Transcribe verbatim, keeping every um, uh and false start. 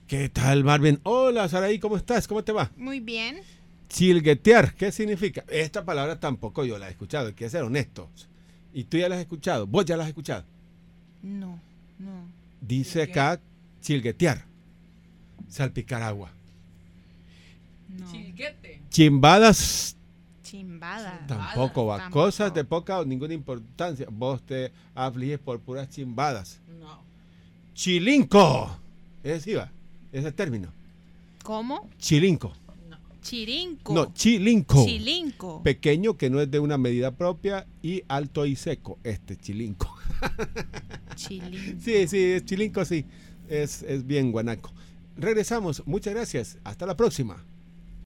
¿Qué tal, Marvin? Hola, Saraí, ¿cómo estás? ¿Cómo te va? Muy bien. Chilguetear, ¿qué significa? Esta palabra tampoco yo la he escuchado, hay que ser honestos. ¿Y tú ya la has escuchado? ¿Vos ya la has escuchado? No, no. Dice acá chilguetear, salpicar agua. No. Chilguete. Chimbadas Chimbada. tampoco va. Tampoco. Cosas de poca o ninguna importancia. Vos te afliges por puras chimbadas. No. Chilinco. Ese sí va, ese término. ¿Cómo? Chilinco. No. Chirinco. No, chilinco. Chilinco. Pequeño que no es de una medida propia y alto y seco. Este chilinco. Chilinco. Sí, sí, es chilinco, sí. Es, es bien guanaco. Regresamos. Muchas gracias. Hasta la próxima.